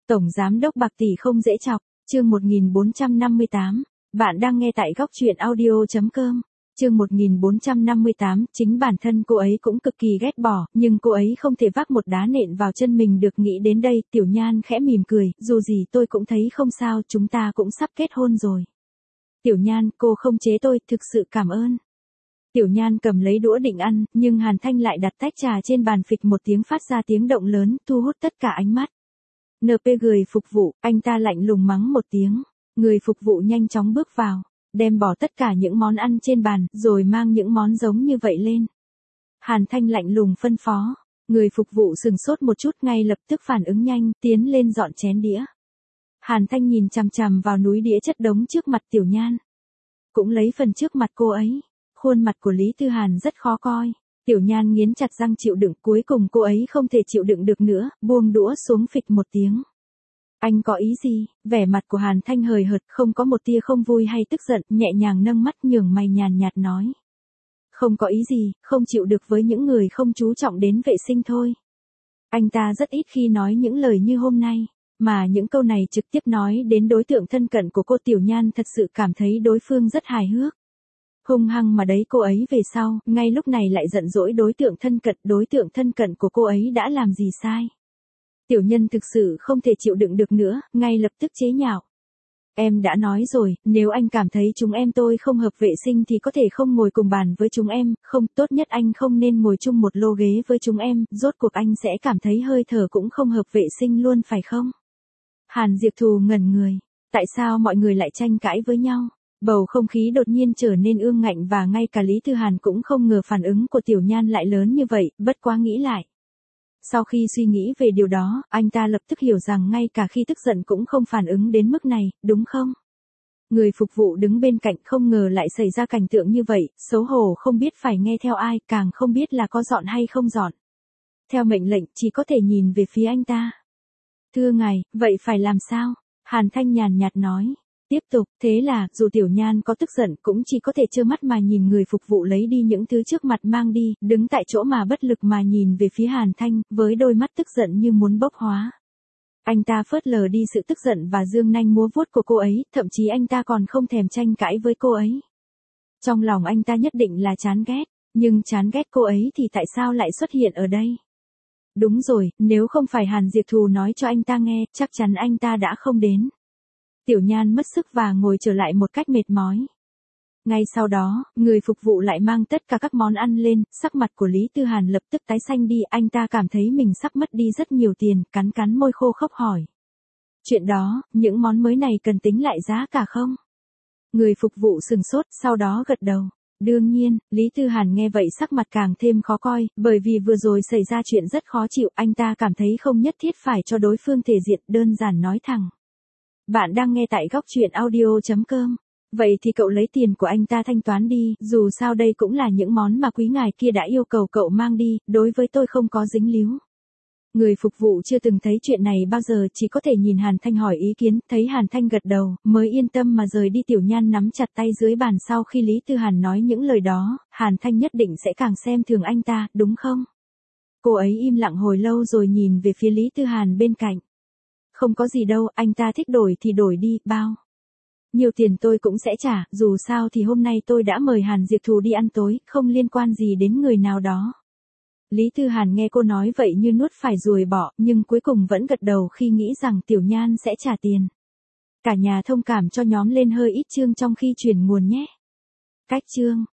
Tổng giám đốc bạc tỷ không dễ chọc, chương 1458. Bạn đang nghe tại góc truyện audio.com. Chương 1458, chính bản thân cô ấy cũng cực kỳ ghét bỏ, nhưng cô ấy không thể vác một đá nện vào chân mình được. Nghĩ đến đây, Tiểu Nhan khẽ mỉm cười, dù gì tôi cũng thấy không sao, chúng ta cũng sắp kết hôn rồi. Tiểu Nhan, cô không chế tôi, thực sự cảm ơn. Tiểu Nhan cầm lấy đũa định ăn, nhưng Hàn Thanh lại đặt tách trà trên bàn, phịch một tiếng phát ra tiếng động lớn, thu hút tất cả ánh mắt. NP người phục vụ, anh ta lạnh lùng mắng một tiếng. Người phục vụ nhanh chóng bước vào, đem bỏ tất cả những món ăn trên bàn, rồi mang những món giống như vậy lên. Hàn Thanh lạnh lùng phân phó. Người phục vụ sừng sốt một chút, ngay lập tức phản ứng nhanh, tiến lên dọn chén đĩa. Hàn Thanh nhìn chằm chằm vào núi đĩa chất đống trước mặt Tiểu Nhan. Cũng lấy phần trước mặt cô ấy. Khuôn mặt của Lý Tư Hàn rất khó coi. Tiểu Nhan nghiến chặt răng chịu đựng, cuối cùng cô ấy không thể chịu đựng được nữa, buông đũa xuống, phịch một tiếng. Anh có ý gì? Vẻ mặt của Hàn Thanh hời hợt, không có một tia không vui hay tức giận, nhẹ nhàng nâng mắt nhường mày nhàn nhạt nói. Không có ý gì, không chịu được với những người không chú trọng đến vệ sinh thôi. Anh ta rất ít khi nói những lời như hôm nay, mà những câu này trực tiếp nói đến đối tượng thân cận của cô. Tiểu Nhan thật sự cảm thấy đối phương rất hài hước. Hung hăng mà đấy cô ấy về sau, ngay lúc này lại giận dỗi đối tượng thân cận của cô ấy đã làm gì sai. Tiểu Nhân thực sự không thể chịu đựng được nữa, ngay lập tức chế nhạo. Em đã nói rồi, nếu anh cảm thấy chúng em tôi không hợp vệ sinh thì có thể không ngồi cùng bàn với chúng em, không, tốt nhất anh không nên ngồi chung một lô ghế với chúng em, rốt cuộc anh sẽ cảm thấy hơi thở cũng không hợp vệ sinh luôn phải không? Hàn Diệp Thù ngẩn người, tại sao mọi người lại tranh cãi với nhau? Bầu không khí đột nhiên trở nên ương ngạnh và ngay cả Lý Tư Hàn cũng không ngờ phản ứng của Tiểu Nhan lại lớn như vậy, bất quá nghĩ lại. Sau khi suy nghĩ về điều đó, anh ta lập tức hiểu rằng ngay cả khi tức giận cũng không phản ứng đến mức này, đúng không? Người phục vụ đứng bên cạnh không ngờ lại xảy ra cảnh tượng như vậy, xấu hổ không biết phải nghe theo ai, càng không biết là có dọn hay không dọn. Theo mệnh lệnh chỉ có thể nhìn về phía anh ta. Thưa ngài, vậy phải làm sao? Hàn Thanh nhàn nhạt nói. Tiếp tục, thế là, dù Tiểu Nhan có tức giận cũng chỉ có thể trơ mắt mà nhìn người phục vụ lấy đi những thứ trước mặt mang đi, đứng tại chỗ mà bất lực mà nhìn về phía Hàn Thanh, với đôi mắt tức giận như muốn bốc hóa. Anh ta phớt lờ đi sự tức giận và dương nanh múa vuốt của cô ấy, thậm chí anh ta còn không thèm tranh cãi với cô ấy. Trong lòng anh ta nhất định là chán ghét, nhưng chán ghét cô ấy thì tại sao lại xuất hiện ở đây? Đúng rồi, nếu không phải Hàn Diệp Thù nói cho anh ta nghe, chắc chắn anh ta đã không đến. Tiểu Nhan mất sức và ngồi trở lại một cách mệt mỏi. Ngay sau đó, người phục vụ lại mang tất cả các món ăn lên, sắc mặt của Lý Tư Hàn lập tức tái xanh đi, anh ta cảm thấy mình sắp mất đi rất nhiều tiền, cắn cắn môi khô khốc hỏi. Chuyện đó, những món mới này cần tính lại giá cả không? Người phục vụ sừng sốt, sau đó gật đầu. Đương nhiên, Lý Tư Hàn nghe vậy sắc mặt càng thêm khó coi, bởi vì vừa rồi xảy ra chuyện rất khó chịu, anh ta cảm thấy không nhất thiết phải cho đối phương thể diện, đơn giản nói thẳng. Bạn đang nghe tại góc truyện audio.com. Vậy thì cậu lấy tiền của anh ta thanh toán đi, dù sao đây cũng là những món mà quý ngài kia đã yêu cầu cậu mang đi, đối với tôi không có dính líu. Người phục vụ chưa từng thấy chuyện này bao giờ, chỉ có thể nhìn Hàn Thanh hỏi ý kiến, thấy Hàn Thanh gật đầu, mới yên tâm mà rời đi. Tiểu Nhan nắm chặt tay dưới bàn, sau khi Lý Tư Hàn nói những lời đó, Hàn Thanh nhất định sẽ càng xem thường anh ta, đúng không? Cô ấy im lặng hồi lâu rồi nhìn về phía Lý Tư Hàn bên cạnh. Không có gì đâu, anh ta thích đổi thì đổi đi, bao nhiều tiền tôi cũng sẽ trả, dù sao thì hôm nay tôi đã mời Hàn Diệp Thù đi ăn tối, không liên quan gì đến người nào đó. Lý Tư Hàn nghe cô nói vậy như nuốt phải ruồi bọ, nhưng cuối cùng vẫn gật đầu khi nghĩ rằng Tiểu Nhan sẽ trả tiền. Cả nhà thông cảm cho nhóm lên hơi ít chương trong khi chuyển nguồn nhé. Cách chương.